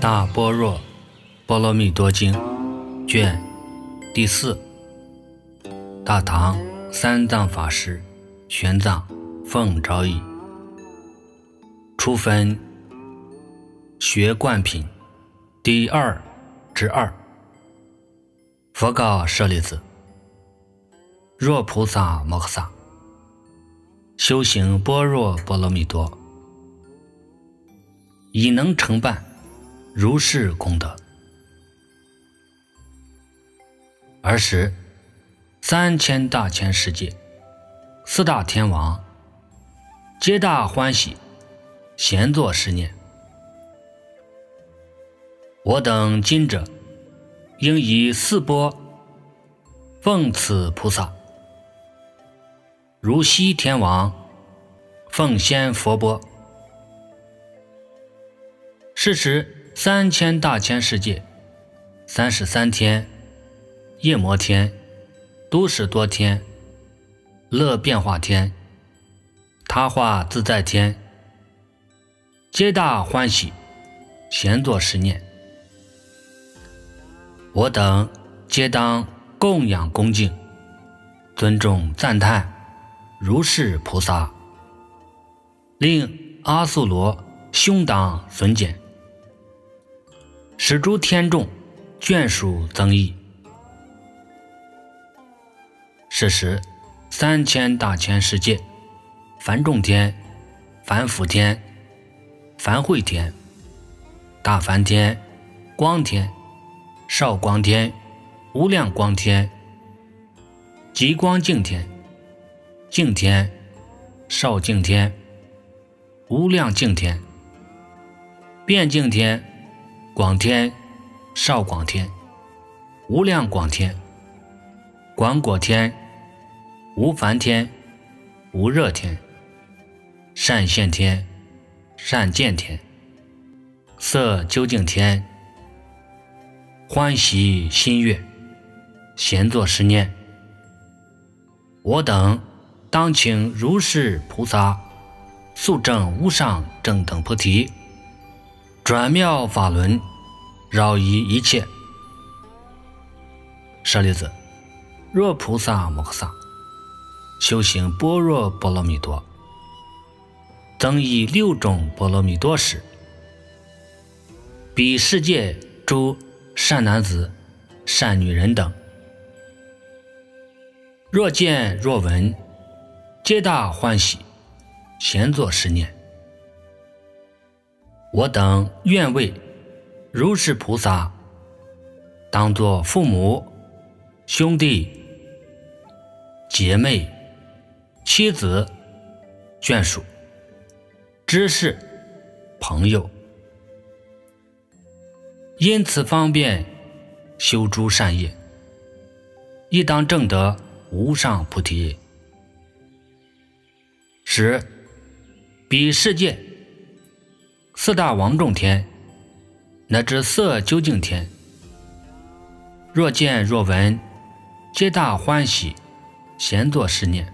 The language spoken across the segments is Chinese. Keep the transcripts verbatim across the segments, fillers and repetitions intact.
大般若波罗蜜多经卷第四，大唐三藏法师玄奘奉诏译，初分学观品第二之二。佛告舍利子：若菩萨摩诃萨修行般若波罗蜜多，已能成办如是功德，尔时三千大千世界四大天王皆大欢喜，咸作是念：我等今者应以四钵奉此菩萨，如西天王奉先佛钵。是时三千大千世界三十三天、夜摩天、都史多天、乐变化天、他化自在天皆大欢喜，咸作是念：我等皆当供养恭敬，尊重赞叹如是菩萨，令阿修罗凶当损减，使诸天众眷属增益。是时三千大千世界梵众天、梵辅天、梵会天、大梵天、光天、少光天、无量光天、极光净天、净天、少净天、无量净天、变净天、广天、少广天、无量广天、广果天、无烦天、无热天、善现天、善见天、色究竟天欢喜心悦，咸作是念：我等当请如是菩萨速证无上正等菩提，转妙法轮，饶益一切。舍利子，若菩萨摩诃萨修行般若波罗蜜多，增益六种波罗蜜多时，彼世界诸善男子、善女人等，若见若闻，皆大欢喜，咸作是念：我等愿为如是菩萨，当作父母、兄弟、姐妹、妻子、眷属、知识、朋友，因此方便修诸善业，亦当证得无上菩提。十彼世界四大王众天乃至色究竟天，若见若闻，皆大欢喜，咸作是念：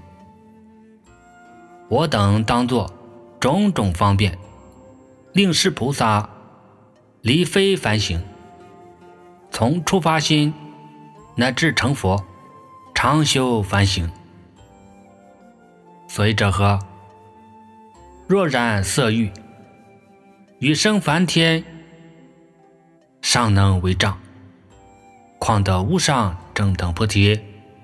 我等当作种种方便，令是菩萨离非凡行，从初发心乃至成佛，常修凡行。所以者何？若染色欲，与生梵天尚能为障，况得无上正等菩提？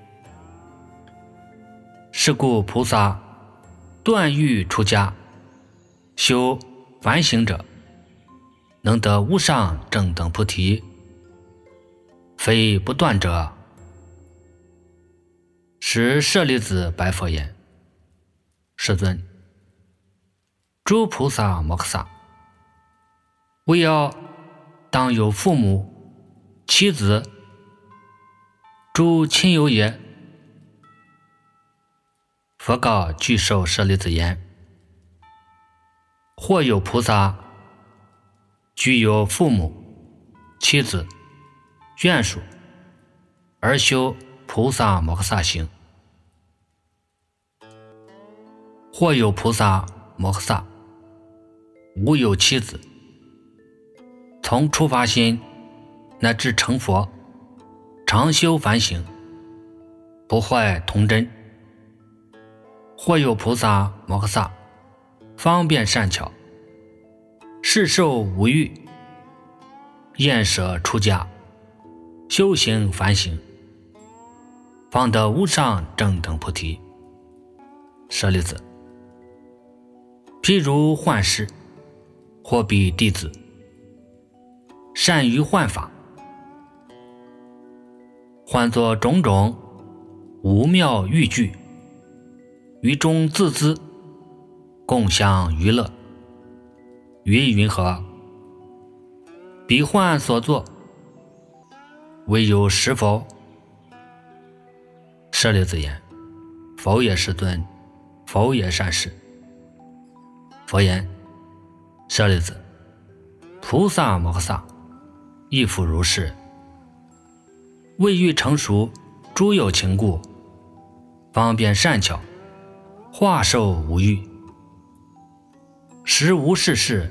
是故菩萨断欲出家，修凡行者，能得无上正等菩提，非不断者。时舍利子白佛言：世尊，诸菩萨摩诃萨为要当有父母、妻子、诸亲友也。佛告具寿舍利子言：或有菩萨具有父母、妻子、眷属，而修菩萨摩诃萨行；或有菩萨摩诃萨无有妻子， 从出发心乃至成佛，常修反省，不坏童真。或有菩萨摩诃萨方便善巧，世受无欲，厌舍出家，修行反省，方得无上正等菩提。舍利子，譬如幻师或彼弟子，善于幻法，幻作种种无妙欲具，于中自资，共享娱乐，云云何？彼幻所作，唯有实否？舍利子言：否也，世尊，否也，善士。佛言：舍利子，菩萨摩诃萨亦复如是，未欲成熟诸有情故，方便善巧，化受无欲，实无是事。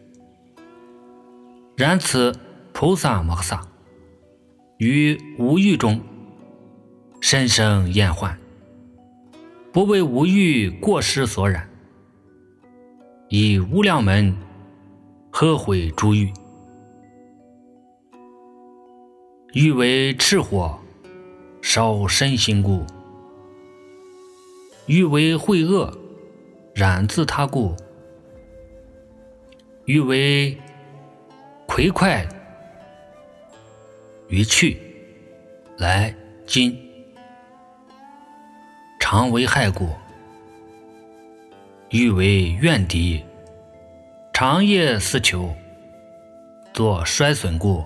然此菩萨摩诃萨于无欲中深生厌患，不为无欲过失所染，以无量门呵毁诸欲，欲为炽火烧身心故，欲为秽恶染自他故，欲为魁快于去来今，常为害故，欲为怨敌，长夜思求，作衰损故，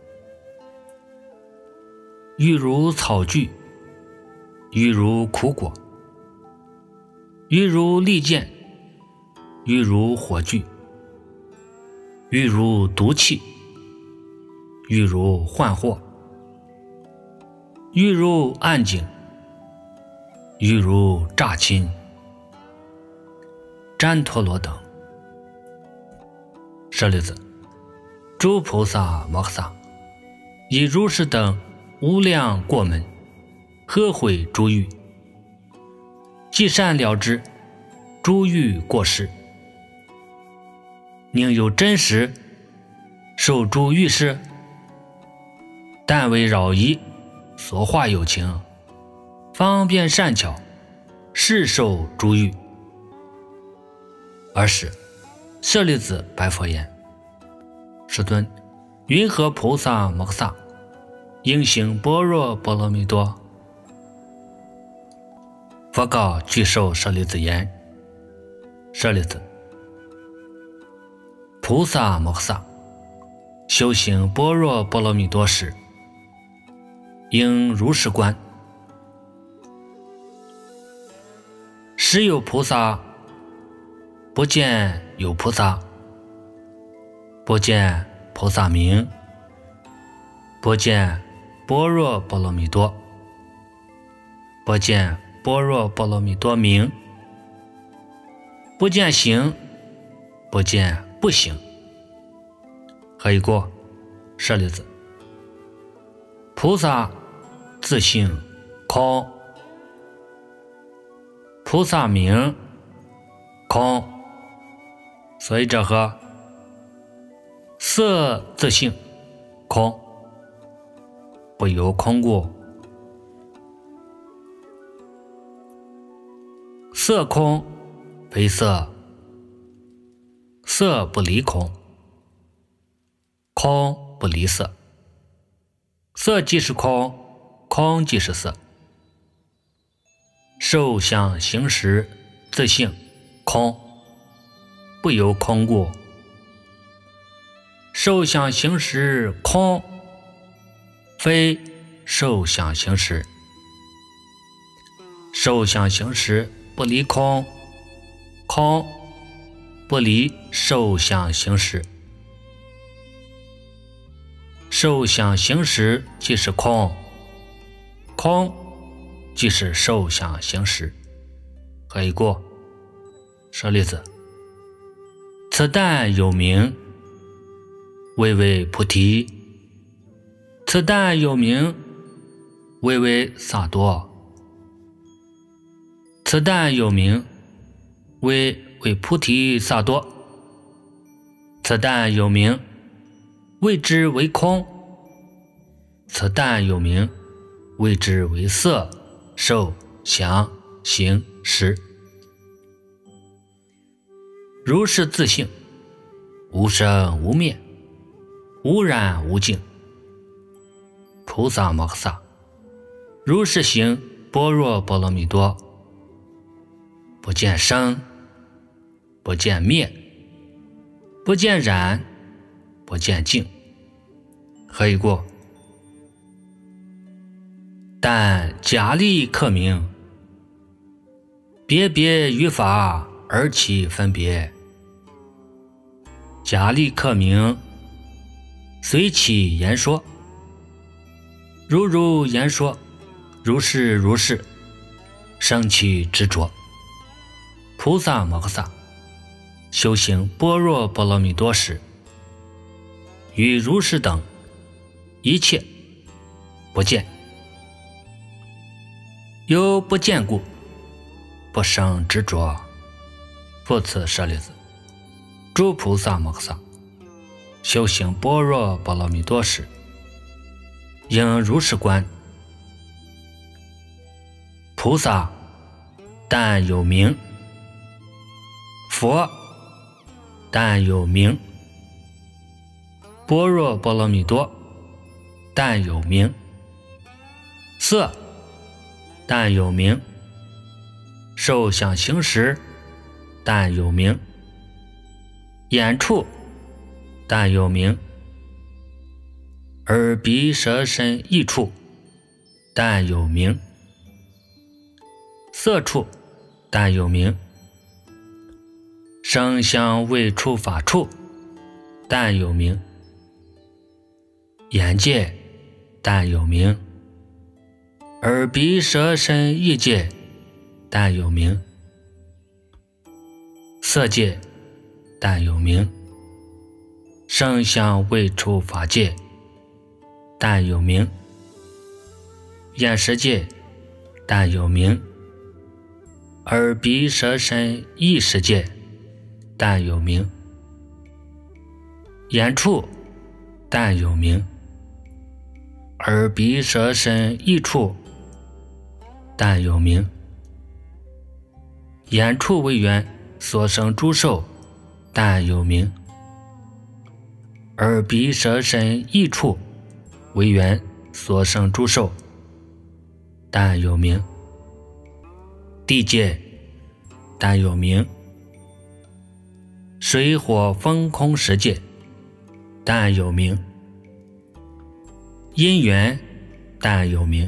欲如草具，欲如苦果，欲如利剑，欲如火炬，欲如毒气，欲如幻惑，欲如暗井，欲如诈亲，旃陀罗等。舍利子，诸菩萨摩诃萨以如是等无量过门呵毁诸欲，既善了知诸欲过失，宁有真实受诸欲事？但为扰疑所化有情，方便善巧，世受诸欲。尔时舍利子白佛言：世尊，云何菩萨摩诃萨应行般若波罗蜜多？佛告具寿舍利子言：舍利子，菩萨摩诃萨修行般若波罗蜜多时，应如是观：时有菩萨，不见有菩萨，不见菩萨名，不见般若波罗蜜多，不见般若波罗蜜多名，不见行，不见不行。何以故？舍利子，菩萨自性空，菩萨名空，所以者何？色自性空，不由空故。色空非色，色不离空，空不离色，色即是空，空即是色。受想行识自性空，不由空故。受想行识空，非受想行识。受想行识不离空，空不离受想行识。受想行识即是空，空即是受想行识。何以故？舍利子，此但有名， 谓为菩提。此但有名，谓为萨埵。此但有名，谓为菩提萨埵。此但有名，谓之为空。此但有名，谓之为色、受、想、行、识。如是自性，无生无灭，无染无净。菩萨摩诃萨，如是行般若波罗蜜多，不见生，不见灭，不见染，不见净。何以故？但假立克名，别别于法而起分别。假立克名，随起言说，如如言说，如是如是，生起执着。菩萨摩诃萨修行般若波罗蜜多时，与如是等一切不见，由不见故，不生执着。复次舍利子，诸菩萨摩诃萨修行般若波罗蜜多时，应如是观：菩萨但有名，佛但有名，般若波罗蜜多但有名，色但有名，受想行识但有名，眼触但有名，耳鼻舌身意触但有名，色触但有名，声香味触法触但有名，眼界但有名，耳鼻舌身意界但有名，色界但有名，声香味触法界但有名，眼识界但有名，耳鼻舌身意识界但有名，眼触但有名，耳鼻舌身意触但有名，眼触为缘所生诸受但有名，耳鼻舌身意触为缘所生诸受但有名，地界但有名，水火风空识界但有名，因缘但有名，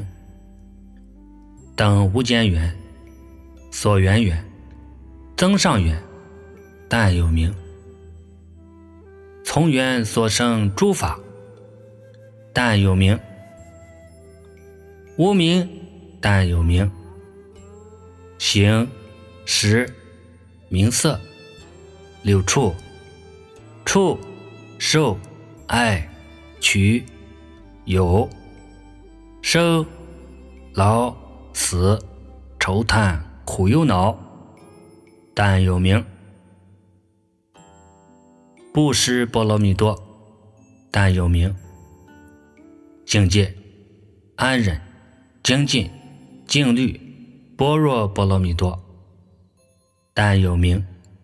等无间缘、所缘缘、增上缘但有名，从缘所生诸法但有名，无名但有名，形、识、名色、六触、触、受、爱、取、有、生、老、死、愁叹、苦忧恼但有名，布施波罗蜜多但有名，境界、安忍、精进、静虑、般若波罗蜜多但有名，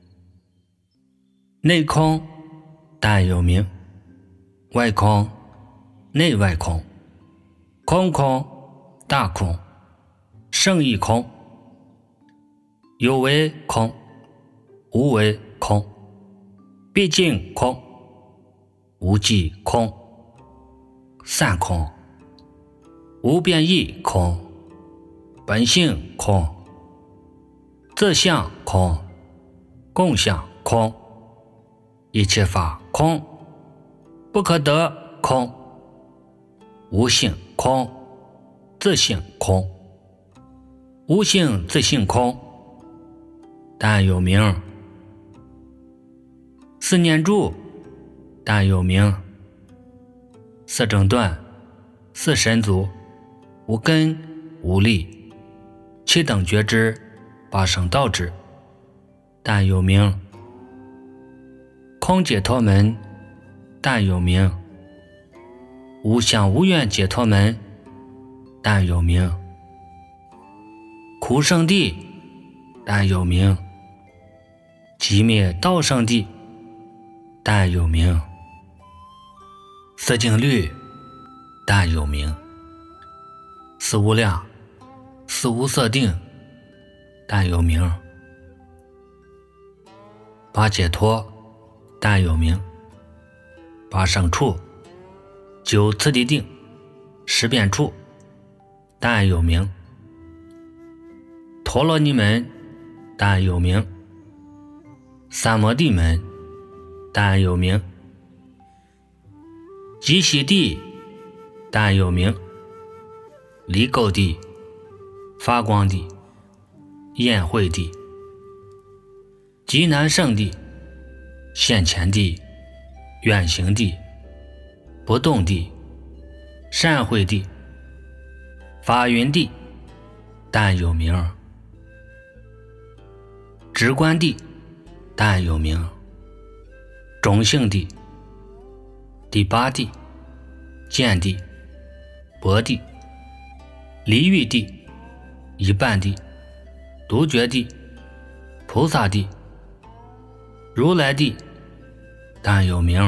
内空但有名，外空、内外空、空空、大空、胜义空、有为空、无为空、毕竟空、无际空、散空、无变异空、本性空、自相空、共相空、一切法空、不可得空、无性空、自性空、无性自性空但有名，四念住但有名， 四正断，四神足，无根无力，七等觉知，八圣道之，但有名。空解脱门，但有名。无相无愿解脱门，但有名。苦圣地，但有名。寂灭道圣地，但有名。四净律，但有名。四无量，四无色定，但有名。八解脱，但有名。八圣处，九次第定，十变处，但有名。陀罗尼门，但有名。三摩地门，但有名。极喜地，但有名。离垢地，发光地，宴会地，极难胜地，现前地，远行地，不动地，善会地，法云地，但有名。直观地，但有名。种性地，第八地，见地，薄地，离欲地，一半地，独觉地，菩萨地，如来地，但有名。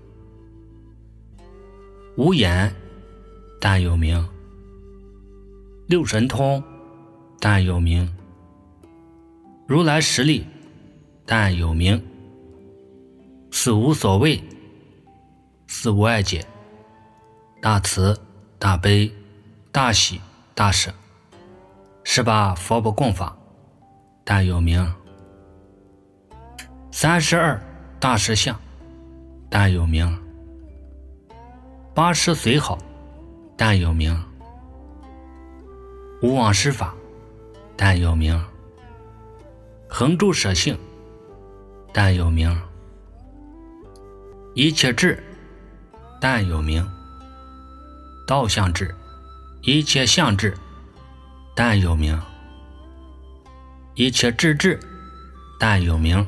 无眼，但有名。六神通，但有名。如来实力，但有名。四无所谓，四无碍解，大慈大悲大喜大舍，十八佛不共法，但有名。三十二大实相，但有名。八十随好，但有名。无妄施法，但有名。恒住舍性，但有名。一切智，但有名。道相智，一切相智，但有名。一切智智，但有名。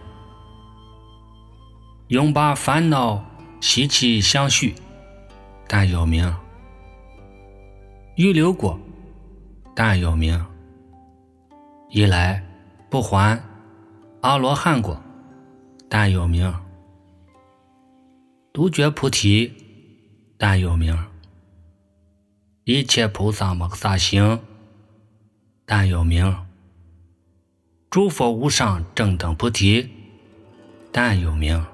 永把烦恼习气相续，但有名。欲留果，但有名。一来不还阿罗汉果，但有名。独觉菩提，但有名。一切菩萨摩诃萨行，但有名。诸佛无上正等菩提，但有名。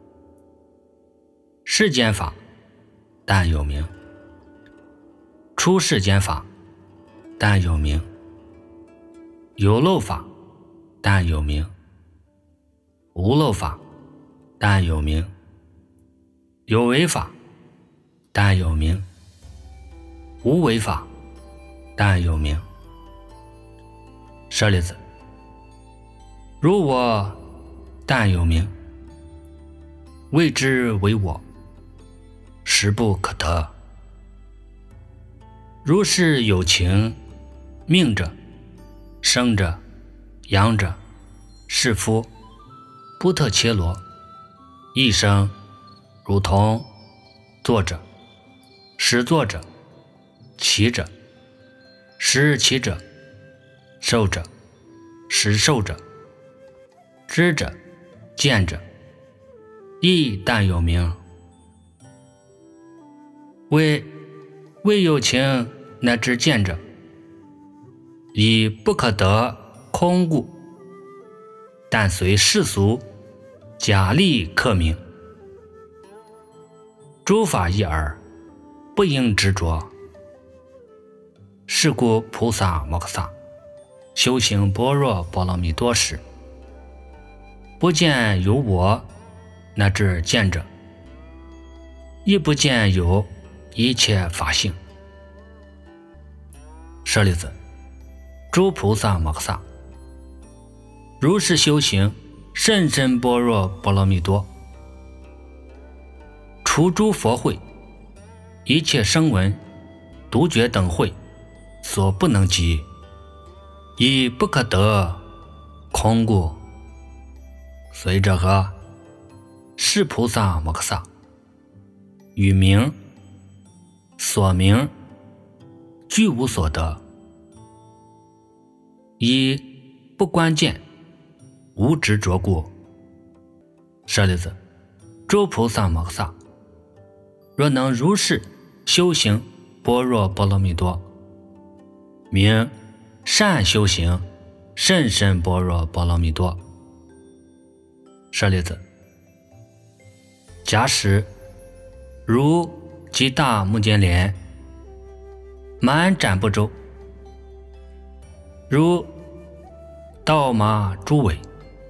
世间法，但有名。出世间法，但有名。有漏法，但有名。无漏法，但有名。有为法，但有名。无为法，但有名。舍利子，如我，但有名。谓之为我，实不可得。如是有情，命者，生者，养者，士夫，布特伽罗，一生如同作者，始作者，起者，时起者，受者，时受者，知者，见者，亦但有名。为未有情乃至见者，以不可得空故，但随世俗假立刻名。诸法一耳，不应执着。是故菩萨摩诃萨修行般若波罗蜜多时，不见有我乃至见者，亦不见有一切法性。舍利子，诸菩萨摩诃萨如是修行甚深般若波罗蜜多，除诸佛慧， 一切声闻、独觉等慧所不能及，亦不可得空故。随着何？是菩萨摩诃萨与名所名俱无所得，以不关键无执着故。舍利子，诸菩萨摩诃萨若能如是修行般若波罗蜜多，名善修行甚深般若波罗蜜多。舍利子，假使如极大目犍连满展部洲，如稻麻诸尾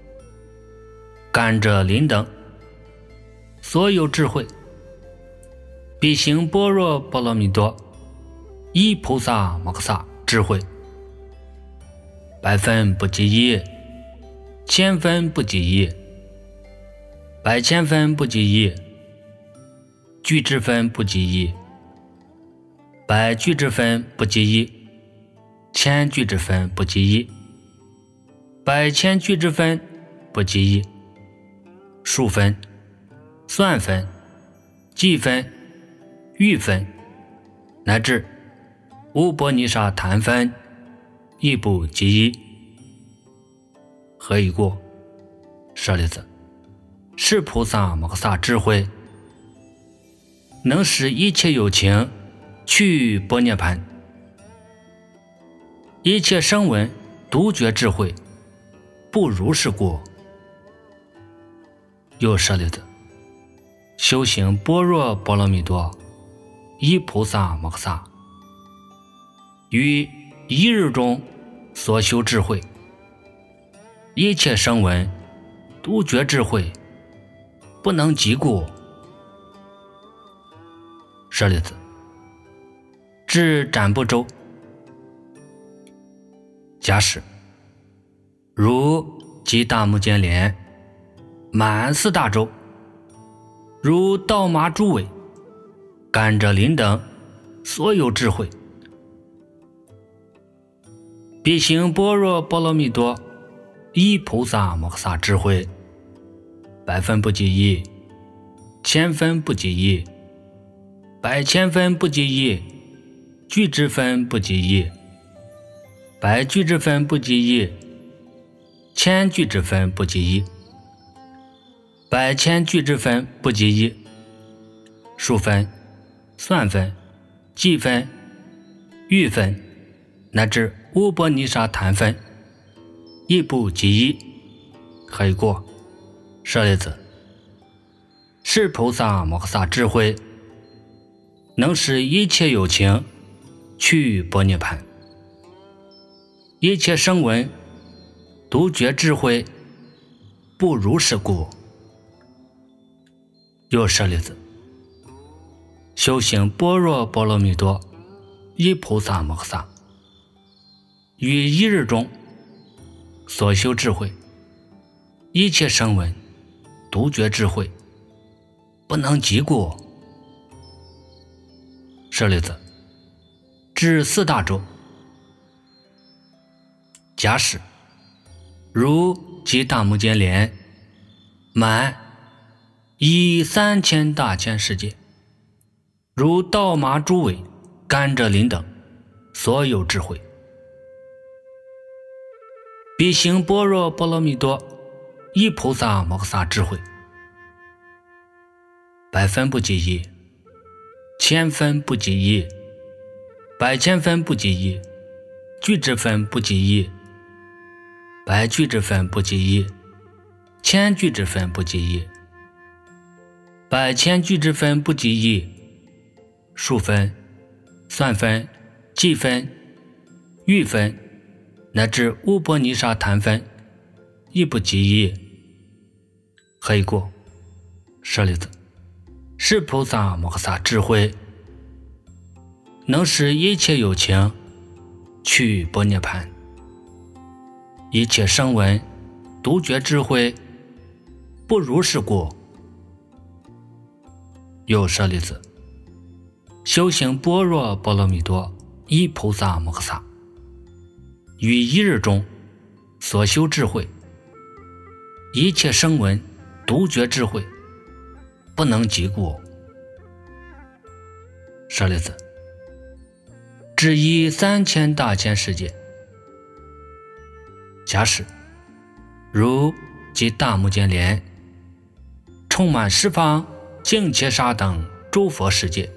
甘蔗林等所有智慧，彼行般若波罗蜜多依菩萨摩诃萨智慧，百分不及一，千分不及一，百千分不及一，俱之分不及一，百俱之分不及一，千俱之分不及一，百千俱之分不及一，数分、算分、计分、喻分，乃至无波尼沙谈分，亦不及一。何以故？舍利子，是菩萨摩诃萨智慧，能使一切有情去般涅盘，一切声闻独觉智慧不如是故。又舍利子，修行般若波罗蜜多依菩萨摩诃萨于一日中所修智慧，一切声闻独觉智慧不能及故。舍利子，至展部洲，假使如极大目犍连满四大洲，如稻麻诸尾甘蔗林等所有智慧，彼行般若波罗蜜多依菩萨摩诃萨智慧，百分不及一，千分不及一，百千分不及一，俱之分不及一，百俱之分不及一，千俱之分不及一，百千俱之分不及一，数分、算分、计分、喻分，乃至无波尼沙谈分，亦不及一。何以故？舍利子，是菩萨摩诃萨智慧，能使一切有情去般涅盘，一切声闻独觉智慧不如是故。又舍利子，修行般若波罗蜜多依菩萨摩诃萨于一日中所修智慧，一切声闻独觉智慧不能及故。舍利子，至四大洲，假使如极大目犍连满一三千大千世界，如稻麻诸尾甘蔗林等所有智慧，彼行般若波罗蜜多依菩萨摩诃萨智慧，百分不及一，千分不及一，百千分不及一，俱之分不及一，百俱之分不及一，千俱之分不及一，百千俱之分不及一，数分、算分、计分、喻分，乃至无波尼沙谈分，亦不及一。何以故？舍利子，是菩萨摩诃萨智慧，能使一切有情去般涅盘，一切声闻独觉智慧不如是故。又舍利子， 修行般若波罗蜜多依菩萨摩诃萨于一日中所修智慧，一切声闻独觉智慧不能及故。舍利子，只依三千大千世界，假使如及大目犍连，充满十方净伽沙等诸佛世界，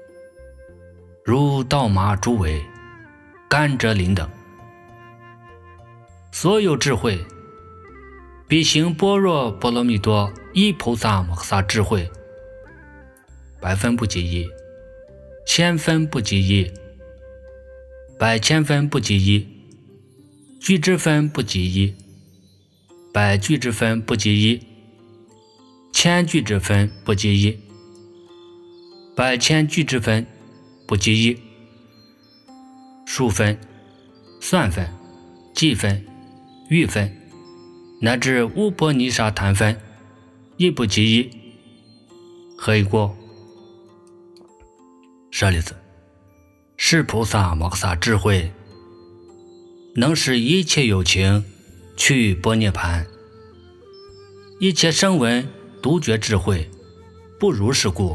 如稻麻诸尾、甘蔗林等，所有智慧比行般若波罗蜜多依菩萨摩诃萨智慧百分不及一，千分不及一，百千分不及一，俱之分不及一，百俱之分不及一，千俱之分不及一，百千俱之分不及一，数分、算分、计分、喻分，乃至乌波尼沙谈分，亦不及一。何以故？舍利子，是菩萨摩诃萨智慧，能使一切有情去般涅盘，一切声闻独觉智慧不如是故。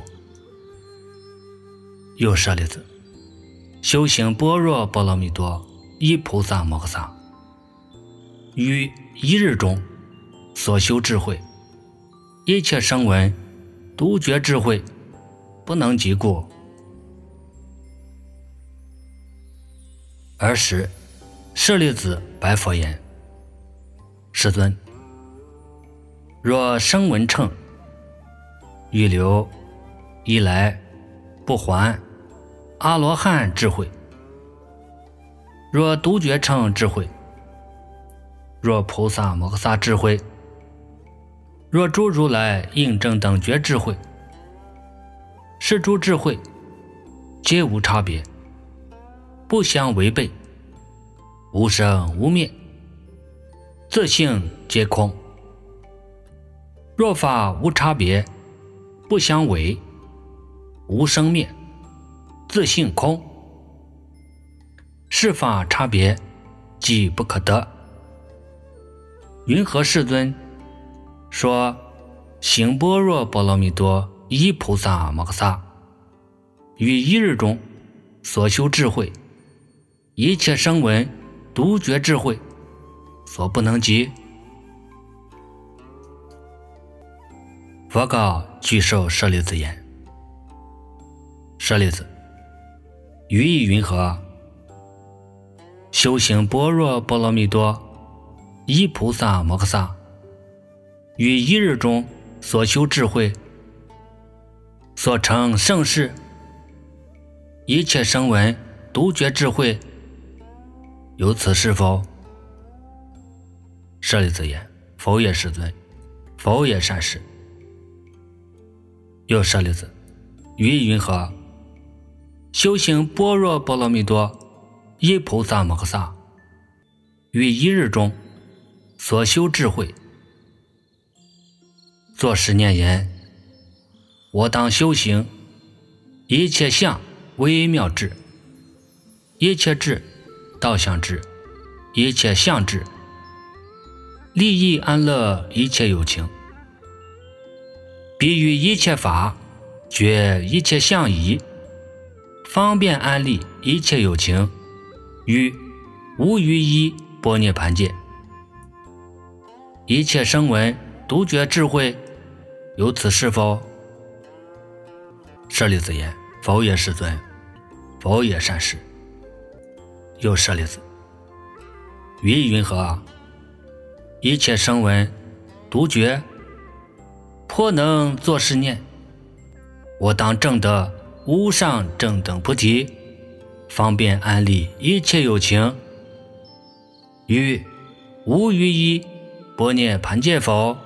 又舍利子，修行般若波罗蜜多依菩萨摩诃萨于一日中所修智慧，一切声闻独觉智慧不能及故。尔时舍利子白佛言：世尊，若声闻乘欲留一来不还阿罗汉智慧，若独觉乘智慧，若菩萨摩诃萨智慧，若诸如来应正等觉智慧，是诸智慧皆无差别，不相违背，无生无灭，自性皆空。若法无差别，不相违，无生灭，自性空，是法差别，即不可得。云何世尊说行般若波罗蜜多依菩萨摩诃萨于一日中所修智慧，一切声闻独觉智慧所不能及？佛告具寿舍利子言：舍利子，于意云何？修行般若波罗蜜多依菩萨摩诃萨于一日中所修智慧，所成盛世，一切声闻独觉智慧，有此是否？舍利子言：否也，世尊，否也，善士。又舍利子，于意云何？修行般若波罗蜜多依菩萨摩诃萨于一日中所修智慧，作是念言：我当修行一切相微妙智，一切智道相智，一切相智利益安乐一切有情，比喻一切法，觉一切相宜，方便安利一切有情于无余一般涅盘界。一切声闻独觉智慧，有此是否？舍利子言：否也，世尊，否也，善士。又舍利子，于意云何？一切声闻独觉颇能作是念：我当证得无上正等菩提，方便安利一切有情于无余一般涅盘界否？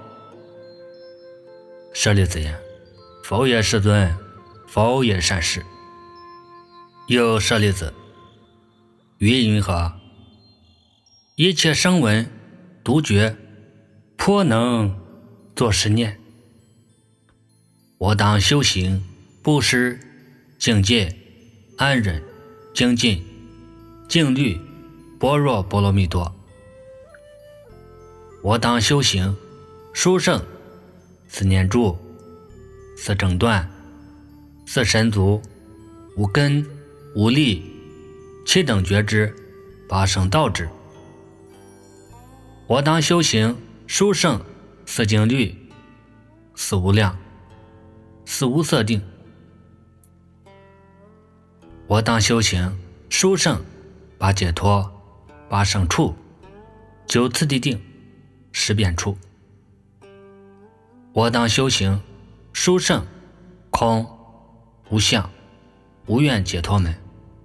舍利子言：否也，世尊，否也，善士。又舍利子，于意云何？一切声闻独觉颇能作是念：我当修行布施、境界、 安忍、精进、静虑、般若波罗蜜多。我当修行殊胜四念住、四正断、四神足、五根、五力、七等觉知、八圣道智。我当修行殊胜四静虑、四无量、四无色定。我当修行殊胜八解脱、八圣处、九次第定、十遍处。我当修行殊胜空、无相、无愿解脱门。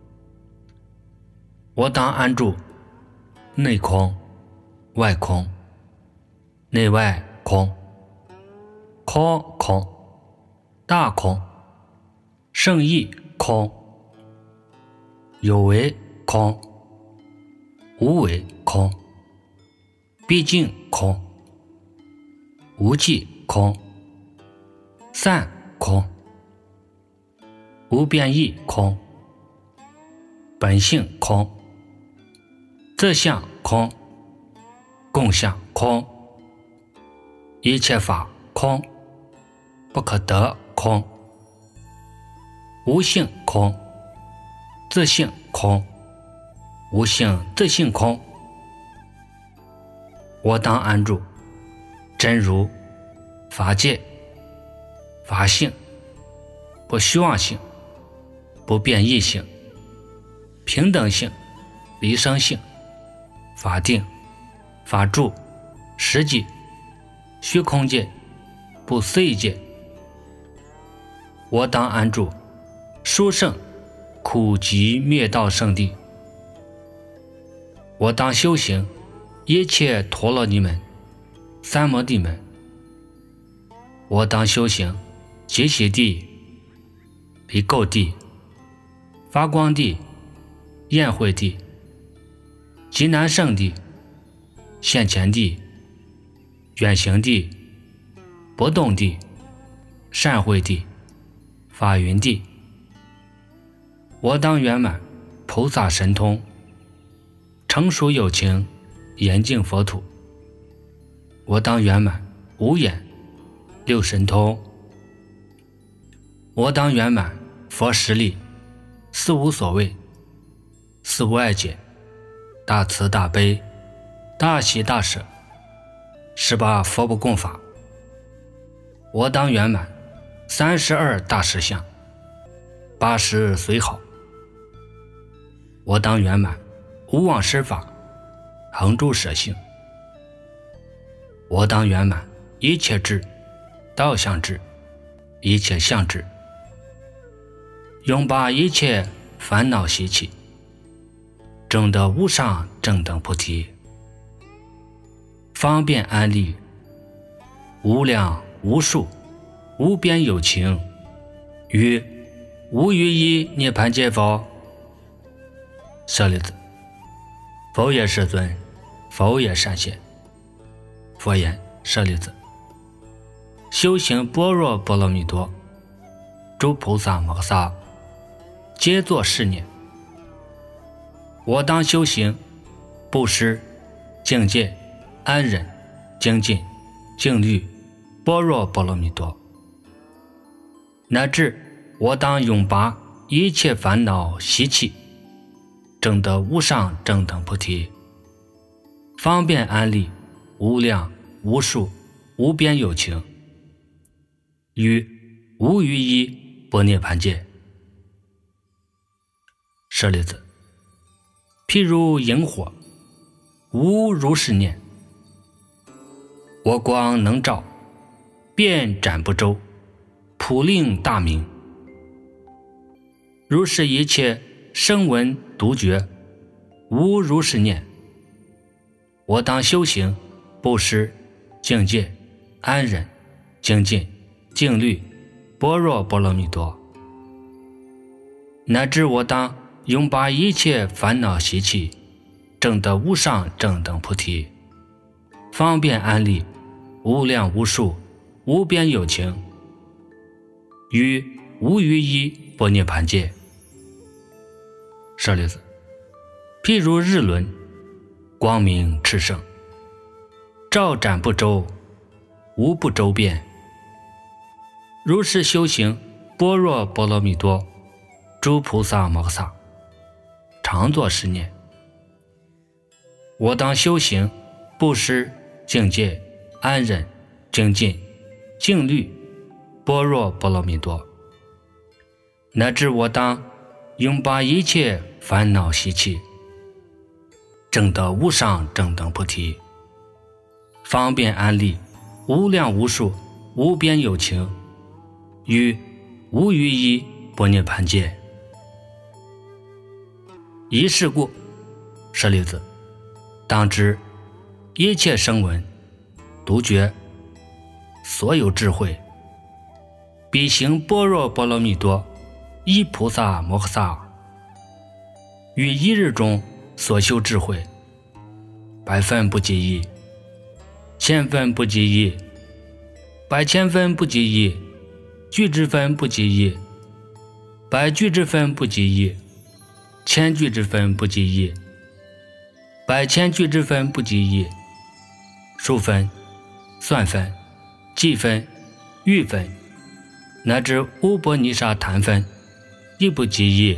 我当安住内空、外空、内外空、空空、大空、圣意空、有为空、无为空、毕竟空、无际空、散空、无变异空、本性空、自相空、共相空、一切法空、不可得空、无性空、自性空、无性自性空。我当安住真如、法界、法性、不虚妄性、不变异性、平等性、离生性、法定、法住、实际、虚空界、不思议界。我当安住殊胜苦集灭道圣地。我当修行一切陀罗尼门、三摩地门。我当修行极喜地、离垢地、发光地、宴会地、极难胜地、现前地、远行地、不动地、善会地、法云地。我当圆满菩萨神通，成熟有情，严净佛土。我当圆满无眼六神通。我当圆满佛实力，四无所谓，四无碍解，大慈大悲，大喜大舍，十八佛不共法。我当圆满三十二大实相，八十随好。我当圆满无妄施法，恒住舍性。我当圆满一切智、道相智、一切相智，永拔一切烦恼习气，证得无上正等菩提，方便安利，无量无数无边有情，于无余一涅盘界否？舍利子，佛也世尊，佛也善现。佛言：舍利子，修行般若波罗蜜多，诸菩萨摩诃皆作是念：我当修行布施、境界、安忍、精进、静虑、般若波罗蜜多，乃至我当永拔一切烦恼习气，证得无上正等菩提，方便安利无量无数无边有情，于无余一般涅盘界。舍利子，譬如萤火，无如是念：我光能照，遍展不周，普令大明。如是一切声闻独觉，无如是念：我当修行布施、境界、安忍、精进、静虑、般若波罗蜜多，乃至我当永拔一切烦恼习气，证得无上正等菩提，方便安利无量无数无边有情，于无余一般涅盘界。 舍利子，譬如日轮，光明炽盛，照展不周，无不周遍。如是修行般若波罗蜜多诸菩萨摩诃萨，常作是念：我当修行布施、境界、安忍、精进、静虑、般若波罗蜜多，乃至我当永把一切烦恼习气证得无上正等菩提，方便安立无量无数无边有情，于无余一般涅盘界。以是故，舍利子，当知一切声闻、独觉、所有智慧，彼行般若波罗蜜多依菩萨摩诃萨于一日中所修智慧，百分不及一，千分不及一，百千分不及一，俱之分不及一，百俱之分不及一，千俱之分不及一，百千俱之分不及一，数分、算分、计分、喻分，乃至乌波尼沙谈分，亦不及一。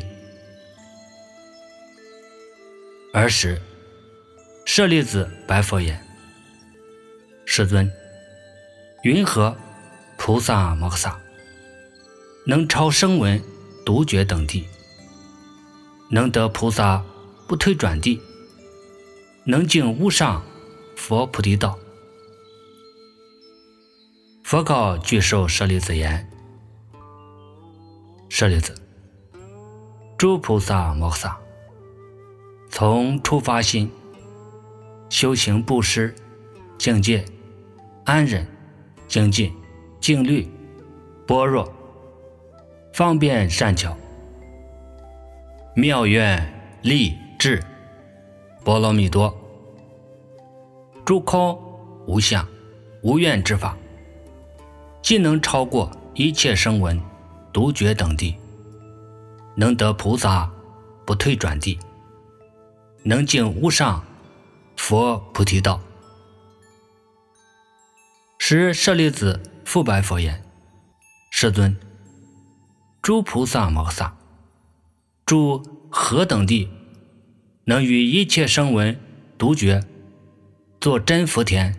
尔时，舍利子白佛言：世尊，云何菩萨摩诃萨能超声闻、独觉等地，能得菩萨不退转地，能证无上佛菩提道？佛告具寿舍利子言：舍利子，诸菩萨摩诃萨从初发心修行布施、境界、安忍、精进、静虑、般若，方便善巧，妙愿力智波罗蜜多，诸空无相无愿之法，既能超过一切声闻、独觉等地，能得菩萨不退转地，能证无上佛菩提道。时舍利子复白佛言：世尊，诸菩萨摩诃萨住何等地，能与一切声闻、独觉作真福田？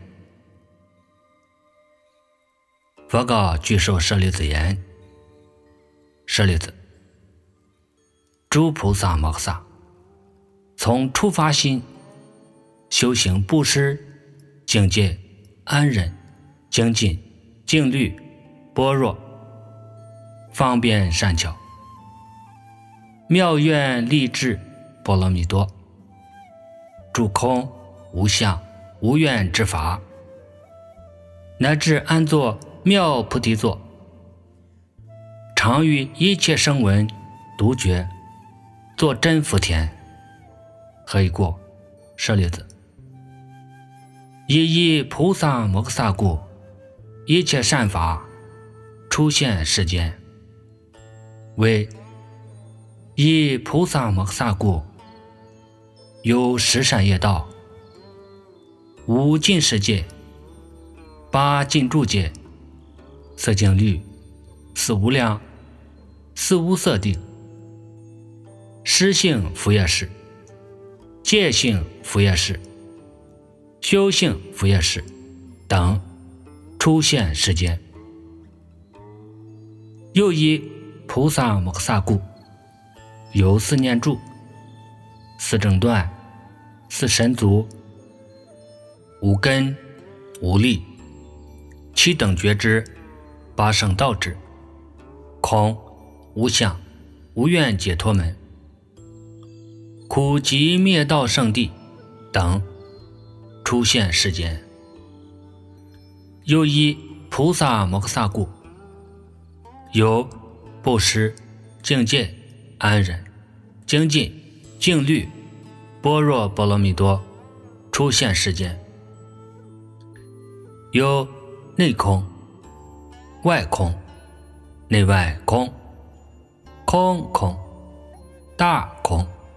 佛告具寿舍利子言：舍利子，诸菩萨摩诃萨从初发心修行布施、境界、安忍、精进、静虑、般若，方便善巧，妙愿力智波罗蜜多，诸空无相无愿之法，乃至安坐妙菩提座，常于一切声闻、独觉作真福田。何以故？舍利子，以一菩萨摩诃萨故，一切善法出现世间；为以菩萨摩诃萨故，有十善业道，无尽世界，八尽住界，色净律，四无量，四无色定，实性福业识，戒性福业识，修性福业识等出现世间。又以菩萨摩诃萨故，有四念住、四正断、四神足、五根、五力、七等觉知、八圣道智、空、无相、无愿解脱门、苦集灭道圣地等出现世间。又以菩萨摩诃萨故，有布施、境界、安忍、精进、静虑、般若波罗蜜多出现世间。有内空、外空、内外空、空空、大空、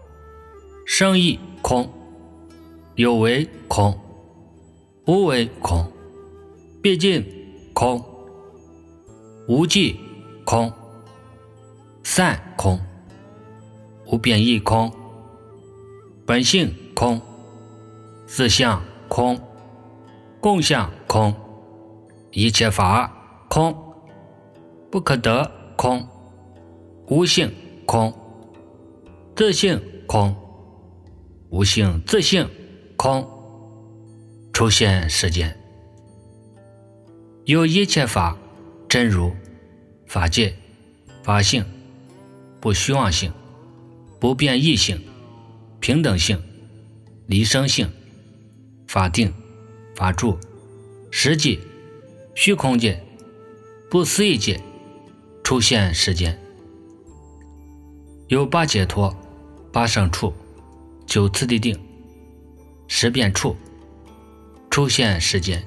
生亦空，有为空，无为空，毕竟空，无际空，散空，无变异空，本性空，自相空，共相空，一切法空，不可得空，无性空，自性空，无性自性空，出现世间。有一切法真如、法界、法性、不虚妄性、不变异性、平等性、离生性、法定、法住、实际、虚空界、不思议界出现世间。有八解脱、八胜处、九次第定、十变处出现世间。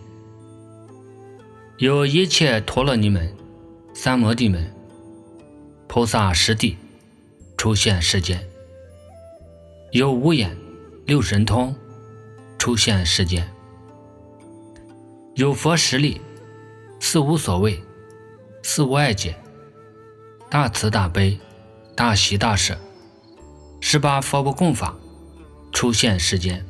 有一切陀罗尼门、三摩地门、菩萨十地出现世间。有五眼、六神通出现世间。有佛十力、四无所谓、四无碍解、大慈大悲、大喜大舍、十八佛不共法出现世间。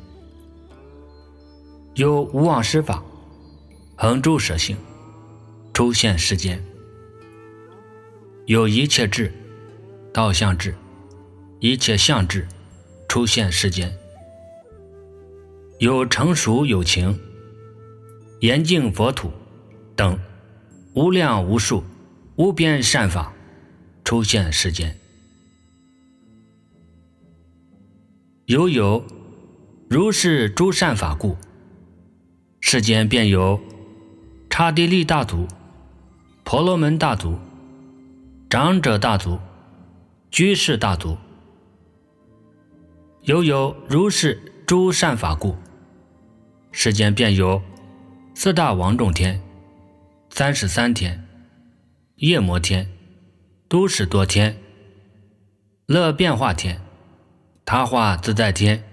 有无妄施法、恒住舍性出现世间。有一切智、道相智、一切相智出现世间。有成熟有情、严净佛土等无量无数无边善法出现世间。有有如是诸善法故，世间便有刹帝利大族、婆罗门大族、长者大族、居士大族。有有如是诸善法故，世间便有四大王众天、三十三天、夜摩天、都市多天、乐变化天、他化自在天。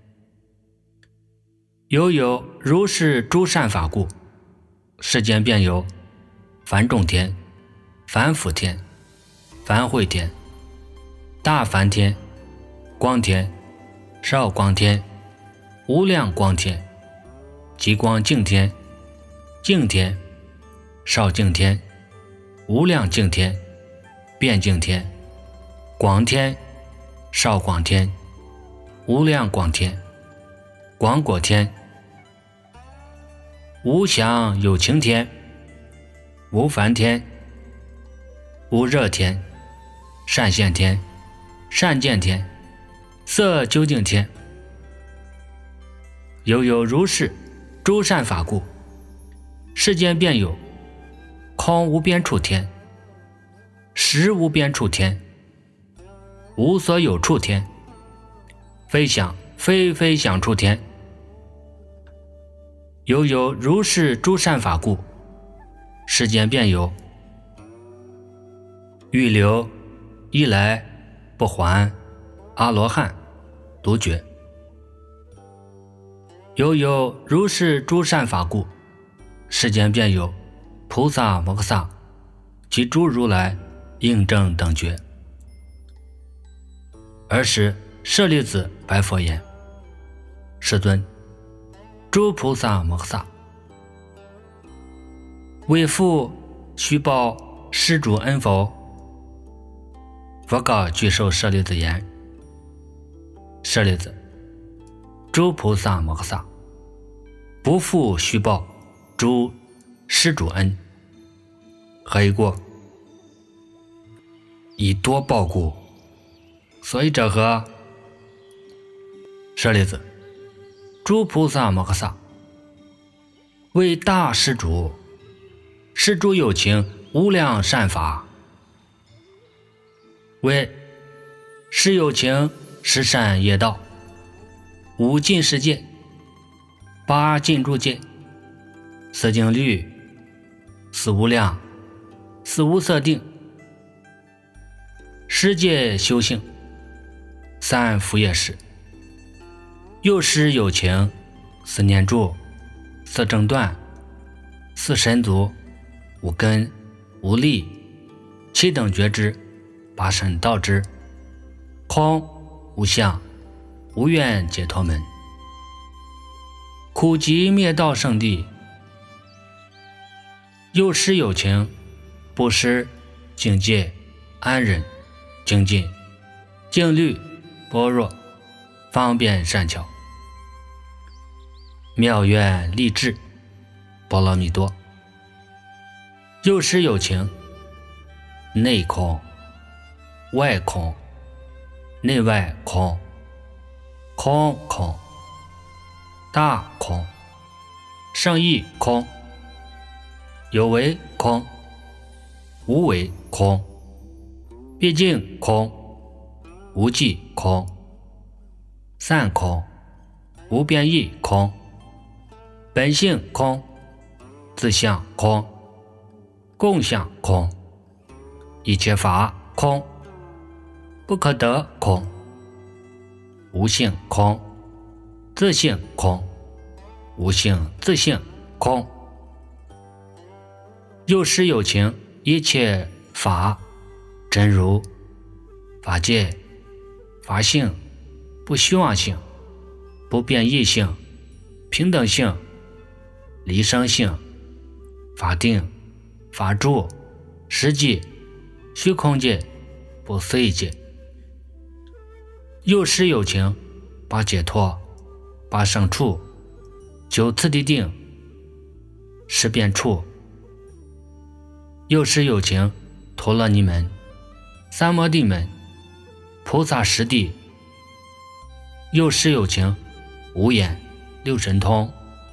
有有如是诸善法故，世间便有梵众天、梵辅天、梵慧天、大梵天、光天、少光天、无量光天、极光净天、净天、少净天、无量净天、变净天、广天、少广天、无量广天、广果天、无想有情天、无烦天、无热天、善现天、善见天、色究竟天。有有如是诸善法故，世间便有空无边处天、实无边处天、无所有处天、非想非非想处天。有有如是诸善法故，世间便有欲流、一来、不还、阿罗汉、独觉。有有如是诸善法故，世间便有菩萨摩诃萨及诸如来应正等觉。尔时舍利子白佛言：世尊，诸菩萨摩诃萨为复须报施主恩否？佛告具受舍利子言：舍利子，诸菩萨摩诃萨不复须报诸施主恩，何以故？以多报故。所以者何？舍利子，诸菩萨摩诃萨为大施主，施诸有情无量善法，为施有情十善业道、五尽世界、八尽住界、四净律、四无量、四无色定、十界修行、三福业识、 有时有情，四念住，四正断，四神足，五根，五力，七等觉知，八神道之，空无相，无愿解脱门。苦集灭道圣地，有时有情，布施，境界，安忍，精进，静虑，般若，方便善巧，妙愿立志，波罗蜜多。有时有情，内空，外空，内外空，空空，大空，圣意空，有为空，无为空，毕竟空，无际空，散空，无变异空，本性空，自相空，共相空，一切法空，不可得空，无性空，自性空，无性自性空。有时有情，一切法真如，法界，法性，不虚妄性，不变异性，平等性，离生性，法定，法住，实际，虚空界，不随界。有时有情，八解脱，八胜处，九次第定，十变处。有时有情，陀罗尼门，三摩地门，菩萨十地。有时有情，无眼，六神通。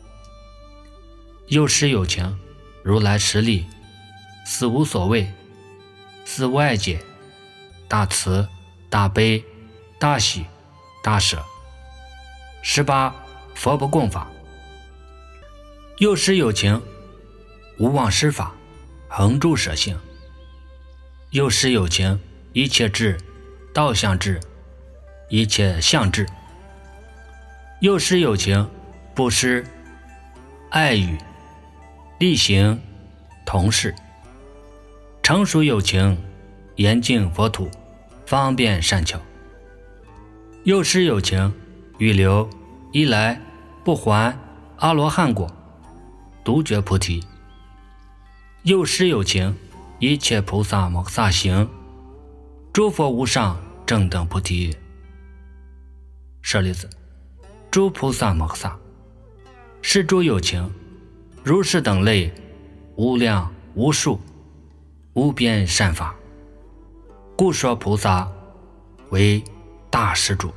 有时有情，如来实力，四无所谓，四无碍解，大慈，大悲，大喜，大舍。十八佛不共法。有时有情，无忘失法，恒住舍性。有时有情，一切智，道相智，一切相智。有时有情，布施，爱语，力行，同事。成熟有情，严净佛土，方便善巧。有时有情，预留，一来，不还，阿罗汉果，独觉菩提。有时有情，一切菩萨摩诃萨行，诸佛无上正等菩提。舍利子，诸菩萨摩诃萨是诸有情，如是等类，无量无数，无边善法，故说菩萨为大施主。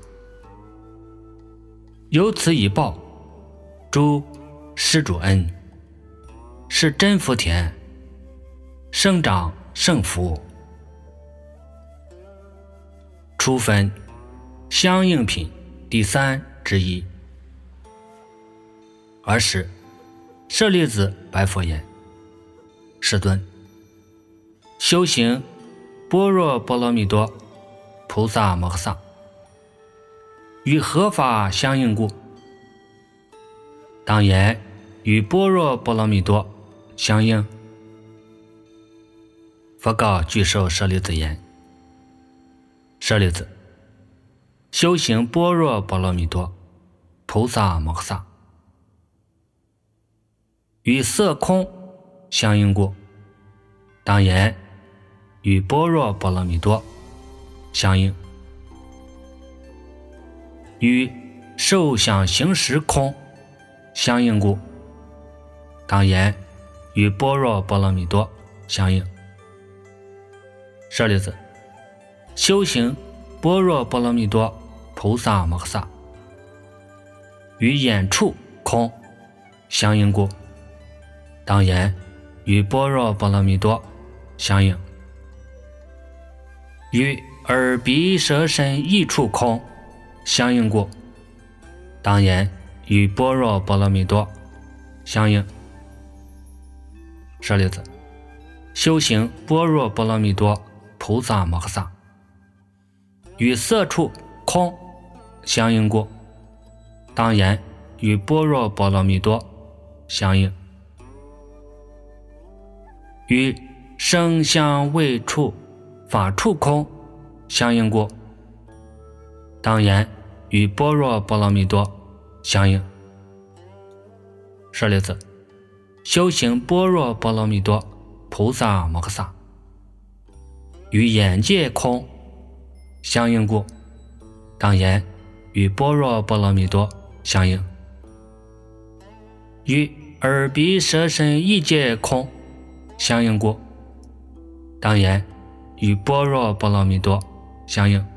由此以报诸施主恩，是真福田，生长圣福。初分相应品第三之一。尔时舍利子白佛言：世尊，修行般若波罗蜜多菩萨摩诃萨与何法相应故？当言与般若波罗蜜多相应。佛告具寿舍利子言：舍利子，修行般若波罗蜜多菩萨摩诃萨与色空相应故，当言与般若波罗蜜多相应。与受想行识空相应故，当言与般若波罗蜜多相应。舍利子，修行般若波罗蜜多菩萨摩诃萨与眼处空相应故，当言与般若波罗蜜多相应。与耳鼻舌身意处空相应故，当言与般若波罗蜜多相应。舍利子，修行般若波罗蜜多菩萨摩诃萨与色处空相应故， 当言与般若波罗蜜多相应。与声香味触法处空相应故，当言与般若波罗蜜多相应。舍利子，修行般若波罗蜜多菩萨摩诃萨，与眼界空相应故，当言与般若波罗蜜多相应。与耳鼻舌身意界空相应故，当言与般若波罗蜜多相应。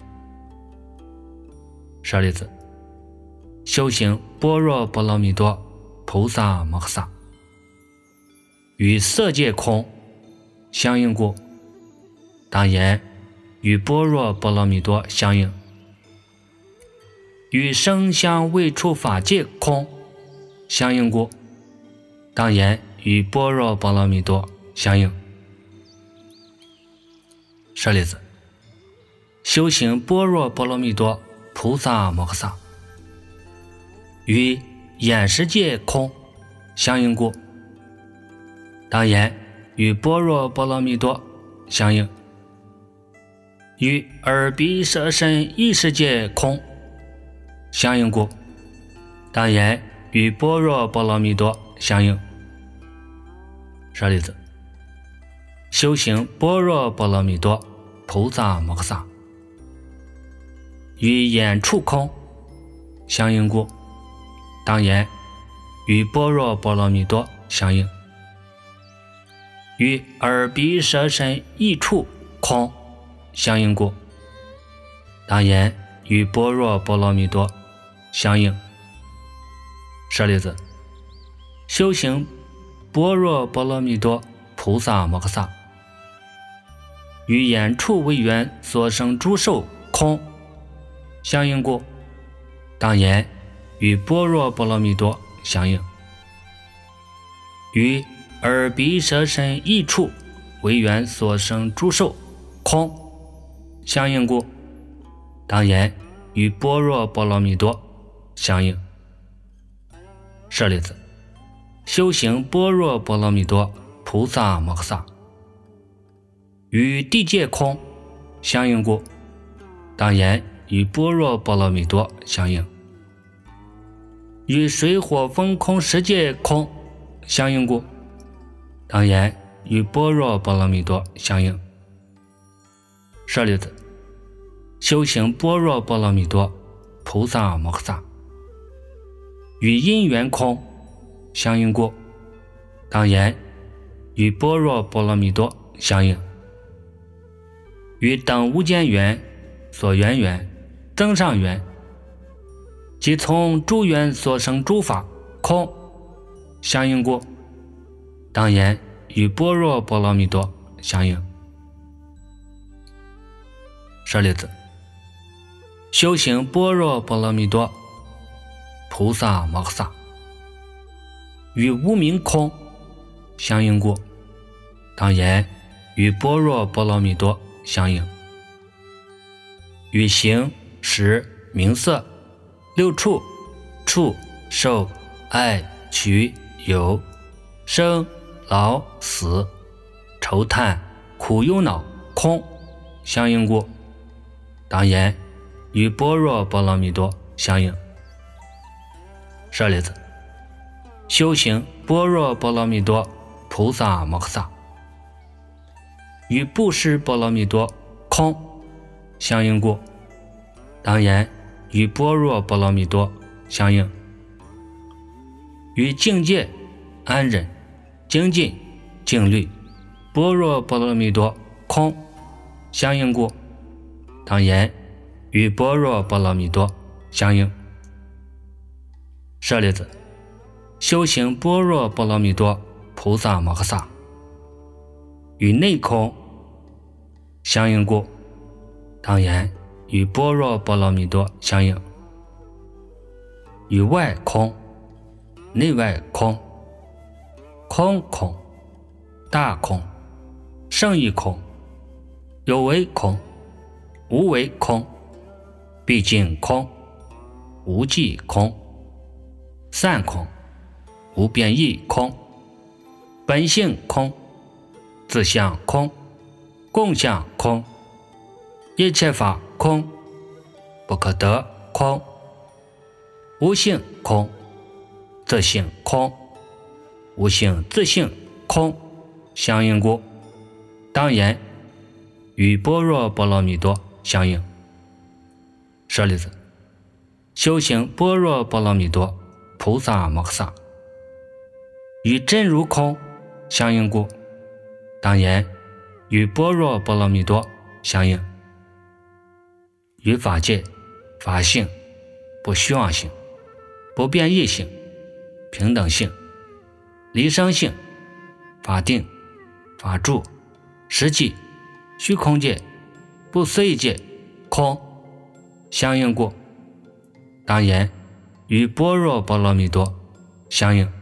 舍利子，修行般若波罗蜜多菩萨摩诃萨，与色界空相应故，当言与般若波罗蜜多相应。与声香味触法界空相应故，当言与般若波罗蜜多相应。舍利子，修行般若波罗蜜多菩萨摩诃萨，与眼识界空相应故，当言与般若波罗蜜多相应。与耳鼻舌身意识界空相应故，当言与般若波罗蜜多相应。舍利子，修行般若波罗蜜多菩萨摩诃萨，与眼触空相应故，当言与般若波罗蜜多相应。与耳鼻舌身意触空相应故，当言与般若波罗蜜多相应。舍利子，修行般若波罗蜜多菩萨摩诃萨，与眼触为缘所生诸受空相应故，当言与般若波罗蜜多相应。与耳鼻舌身意触为缘所生诸受空相应故，当言与般若波罗蜜多相应。舍利子，修行般若波罗蜜多菩萨摩诃萨，与地界空相应故，当言与般若波罗蜜多相应。与水火风空十界空相应故，当言与般若波罗蜜多相应。舍利子，修行般若波罗蜜多菩萨摩诃萨，与因缘空相应故，当言与般若波罗蜜多相应。与等无间缘所缘缘增上缘即从诸缘所生诸法空相应故，当言与般若波罗蜜多相应。舍利子，修行般若波罗蜜多菩萨摩诃萨，与无明空相应故，当言与般若波罗蜜多相应。与形识名色六处触受爱取有生老死愁叹苦忧恼空相应故，当言与般若波罗蜜多相应。舍利子，修行般若波罗蜜多菩萨摩诃萨，与布施波罗蜜多空相应故，当言与般若波罗蜜多相应。与境界安忍精进静虑般若波罗蜜多空相应故，当言与般若波罗蜜多相应。舍利子，修行般若波罗蜜多菩萨摩诃萨，与内空相应故，当言与般若波罗蜜多相应。与外空内外空空空大空胜义空有为空无为空毕竟空无际空散空，无变异空，本性空，自相空，共相空，一切法空，不可得空，无性空，自性空，无性自性空，相应故，当言与般若波罗蜜多相应。舍利子，修行般若波罗蜜多菩萨摩诃萨，与真如空相应故，当言与般若波罗蜜多相应。与法界、法性、不虚妄性、不变异性、平等性、离生性、法定、法住、实际、虚空界、不随界空相应故，当言与般若波罗蜜多相应。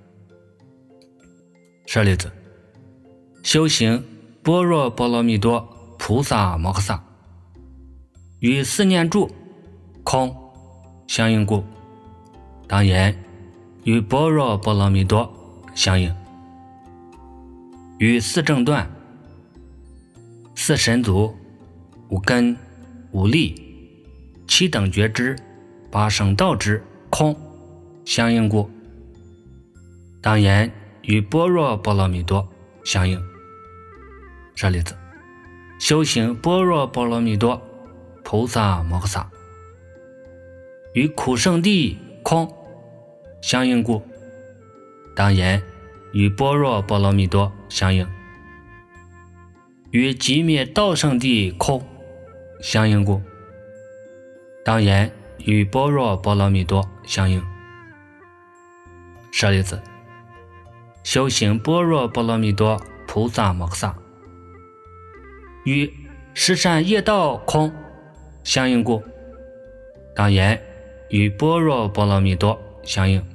舍利子，修行般若波罗蜜多菩萨摩诃萨，与四念住空相应故，当言与般若波罗蜜多相应。与四正断、四神足、五根、五力、七等觉知、八圣道之空相应故，当言与般若波罗蜜多相应。舍利子，修行般若波罗蜜多菩萨摩诃萨，与苦圣地空相应故，当言与般若波罗蜜多相应。与寂灭道圣地空相应故，当言与般若波罗蜜多相应。舍利子，修行般若波罗蜜多菩萨摩诃萨，与十善业道空相应故，当言与般若波罗蜜多相应。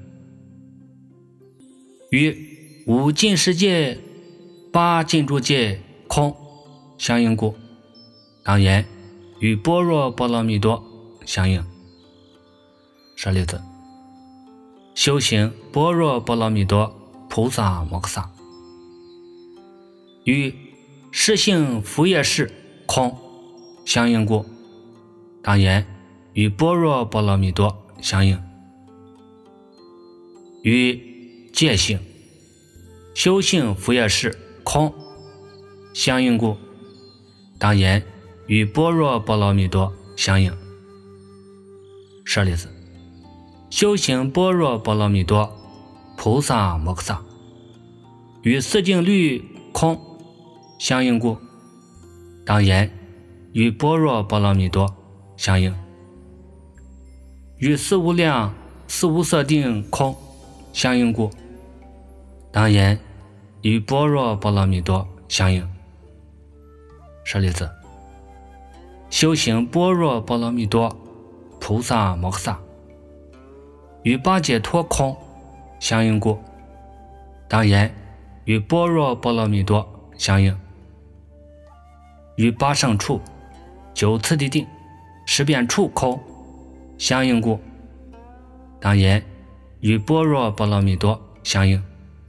与五尽世界、八尽住界空相应故，当言与般若波罗蜜多相应。舍利子，修行般若波罗蜜多菩萨摩诃萨，与实性福业事空相应故，当言与般若波罗蜜多相应。与界性、修性福业事空相应故，当言与般若波罗蜜多相应。舍利子，修行般若波罗蜜多菩萨摩诃萨，与四境律空相应故，当言与般若波罗蜜多相应。与四无量、四无色定空相应故，当言与般若波罗蜜多相应。舍利子，修行般若波罗蜜多菩萨摩诃萨，与八解脱空相应故，当言与般若波罗蜜多相应。与八圣处、九次第定、十遍处空相应故，当言与般若波罗蜜多相应。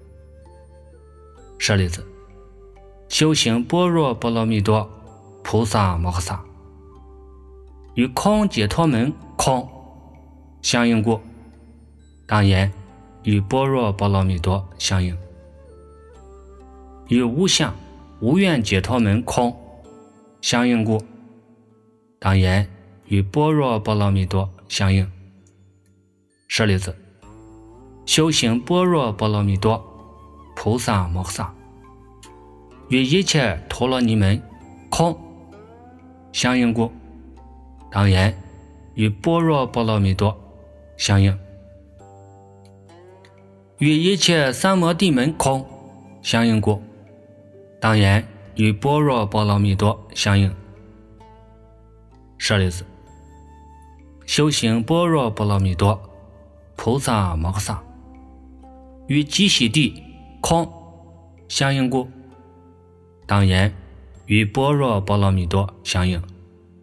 舍利子，修行般若波罗蜜多菩萨摩诃萨，与空解脱门空相应故，当言与般若波罗蜜多相应。与无相、无愿解脱门空相应故，当言与般若波罗蜜多相应。舍利子，修行般若波罗蜜多菩萨摩诃萨，与一切陀罗尼门空相应故，当言与般若波罗蜜多相应。与一切三摩地门空相应故，当言与般若波罗蜜多相应。舍利子，修行般若波罗蜜多菩萨摩诃萨，与极喜地空相应故，当言与般若波罗蜜多相应。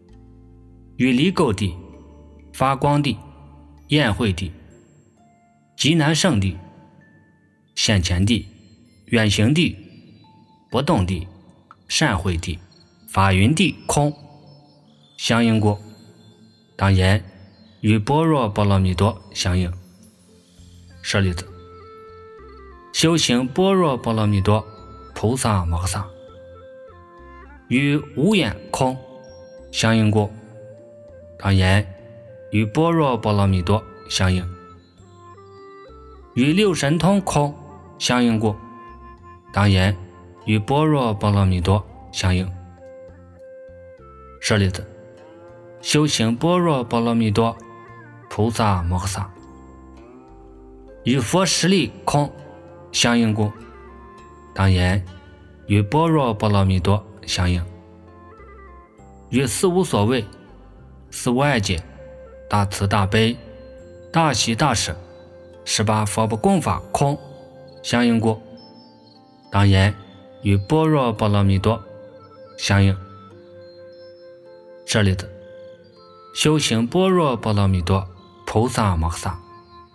与离垢地、发光地、焰慧地、 极难胜地、现前地、远行地、不动地、善会地、法云地空相应过，当言与般若波罗蜜多相应。舍利子，修行般若波罗蜜多菩萨摩诃萨与无眼空相应过，当言与般若波罗蜜多相应。与六神通空相应过，当言与般若波罗蜜多相应。舍利子，修行般若波罗蜜多菩萨摩诃萨与佛实力空相应过，当言与般若波罗蜜多相应。与四无所谓、四无碍解、大慈大悲、大喜大舍、十八佛不共法空相应过，当言与般若波罗蜜多相应。舍利子，修行般若波罗蜜多菩萨摩诃萨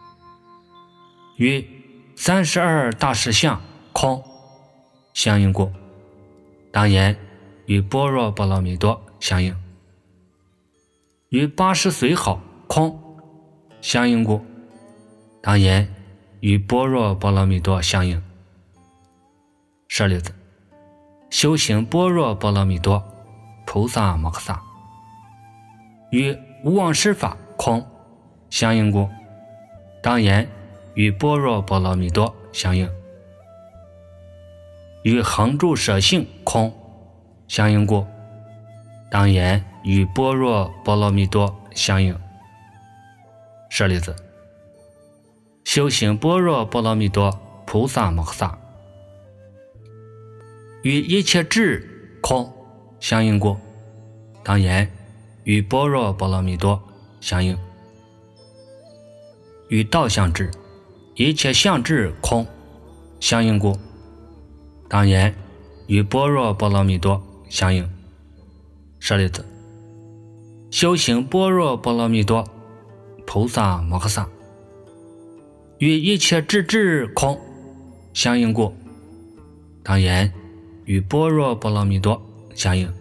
与三十二大士相空相应过，当言与般若波罗蜜多相应。与八十随好空相应过，当言与般若波罗蜜多相应。舍利子，修行般若波罗蜜多菩萨摩诃萨与无妄施法空相应过，当言与般若波罗蜜多相应。与恒住舍性空相应过，当言与般若波罗蜜多相应。舍利子，修行般若波罗蜜多菩萨摩诃萨与一切智空相应过，当言与般若波罗蜜多相应。与道相智、一切相智空相应过，当言与般若波罗蜜多相应。舍利子，修行般若波罗蜜多菩萨摩诃萨与一切智智空相应过，当言与般若波罗蜜多相应。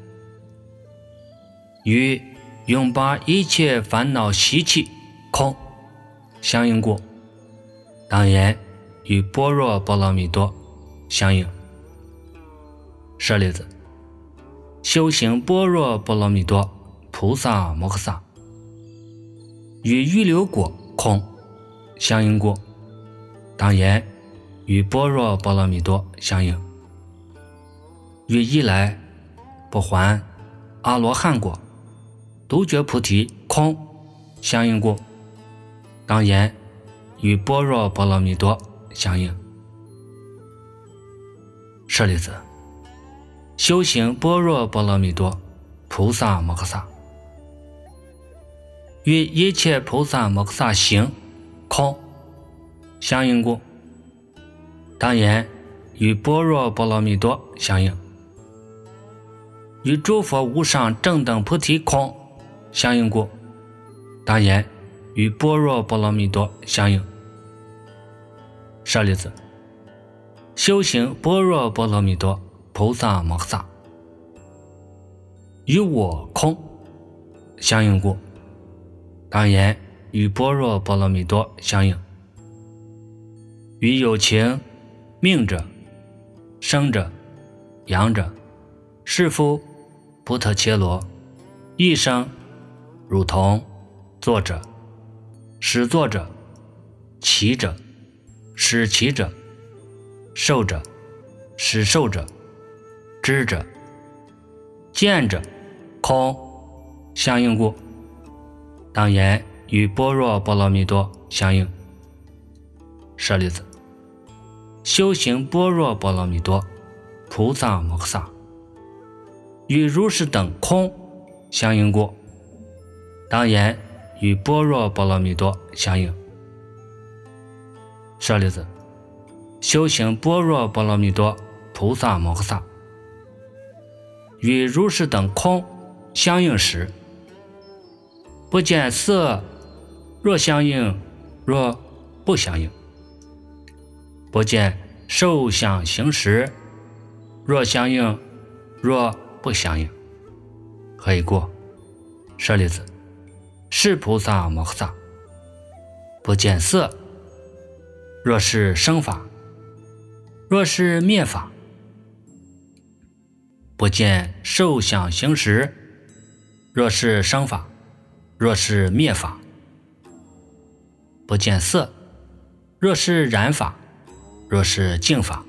与永拔一切烦恼习气空相应过，当言与般若波罗蜜多相应。舍利子，修行般若波罗蜜多菩萨摩诃萨与预流果空相应过，当言与般若波罗蜜多相应。与一来不还阿罗汉果、独觉菩提空相应过，当言与般若波罗蜜多相应。舍利子，修行般若波罗蜜多菩萨摩诃萨与一切菩萨摩诃萨行空相应过，当言与般若波罗蜜多相应。与诸佛无上正等菩提空相应过，当言与般若波罗蜜多相应。舍利子，修行般若波罗蜜多菩萨摩诃萨与我空相应过，当言与般若波罗蜜多相应。与有情、命者、生者、养者、士夫、布特伽罗、一生、汝童、作者、始作者、起者、始起者、受者、始受者、知者、见者空相应过，当言与般若波罗蜜多相应。舍利子，修行般若波罗蜜多菩萨摩诃萨与如是等空相应过，当言与般若波罗蜜多相应。舍利子，修行般若波罗蜜多菩萨摩诃萨与如是等空相应时，不见色，若相应，若不相应。不见受想行识，若相应，若不相应。何以故？舍利子，是菩萨摩诃萨不见色，若是生法，若是灭法；不见受想行识，若是生法，若是灭法；不见色，若是染法，若是净法；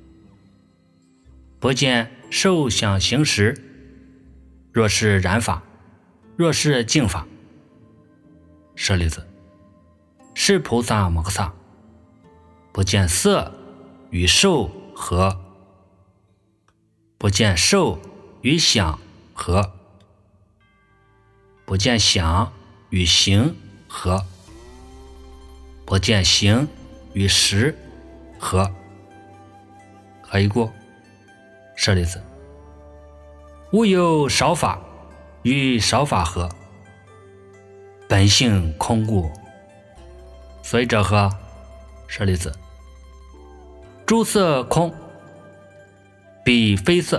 不见受想行识，若是染法，若是净法。舍利子，是菩萨摩诃萨不见色与受合，不见受与想合，不见想与行合，不见行与识合。何以故？舍利子，无有少法与少法合，本性空故。所以者何？舍利子，诸色空，彼非色；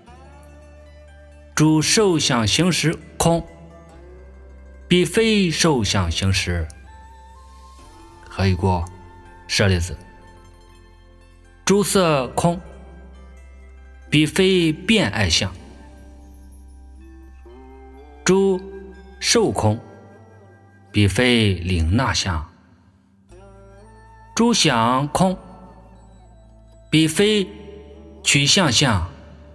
诸受想行识空，彼非受想行识。何以故？舍利子，诸色空，彼非变爱相；诸受空，彼非领纳相；诸想空，彼非取向相；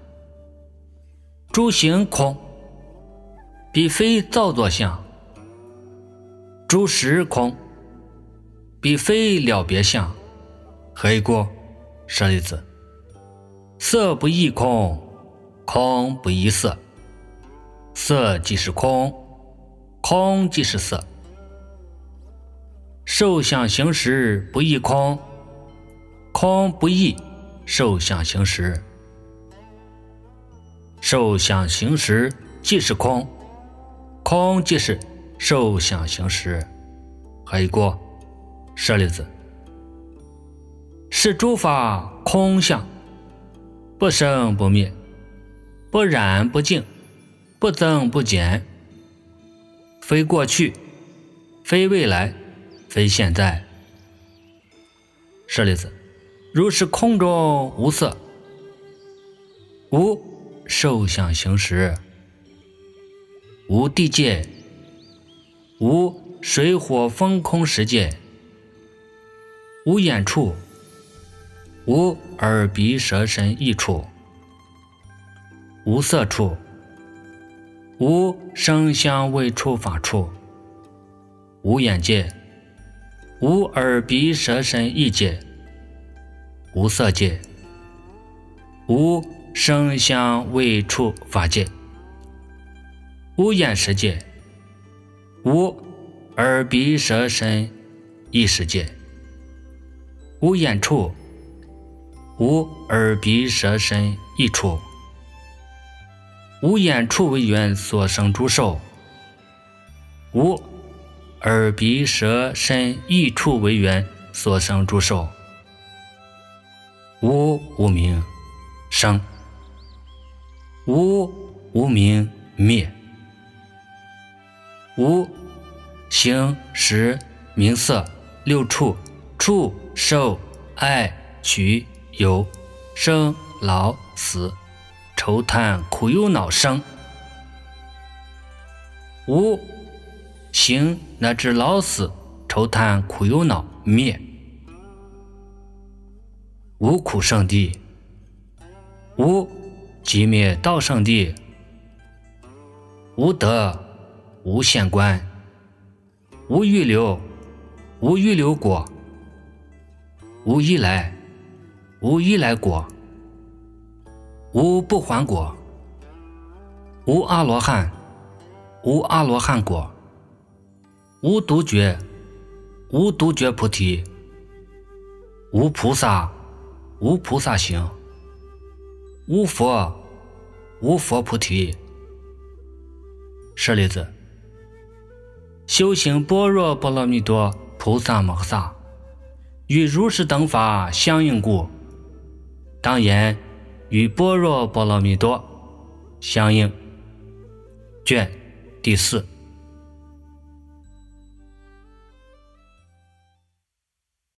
诸行空，彼非造作相；诸识空，彼非了别相。何以故？舍利子，色不异空，空不异色，色即是空，空即是色。受想行识不异空，空不异受想行识。受想行识即是空，空即是受想行识。何以故？舍利子，是诸法空相，不生不灭，不染不净，不增不减，非过去，非未来，非现在。舍利子，如是空中无色，无受想行识，无地界，无水火风空识界，无眼处，无耳鼻舌身意处，无色处，无声香味触法处，无眼界，无耳鼻舌身意界，无色界，无声香味触法界，无眼识界，无耳鼻舌身意识界，无眼处，无耳鼻舌身意处，无眼处为缘所生诸受，无耳鼻舌身意处为缘所生诸受，无无明生，无无明灭，无形识名色六处触受爱取有生老死愁叹苦忧恼生，无行乃至老死愁叹苦忧恼灭，无苦圣地，无寂灭道圣地，无得无现观，无预流无预流果，无依来无依来果，无不还果，无阿罗汉无阿罗汉果，无独觉无独觉菩提，无菩萨无菩萨行，无佛无佛菩提。舍利子，修行般若波罗蜜多菩萨摩诃萨与如是等法相应故，当言与般若波罗蜜多相应。卷第四。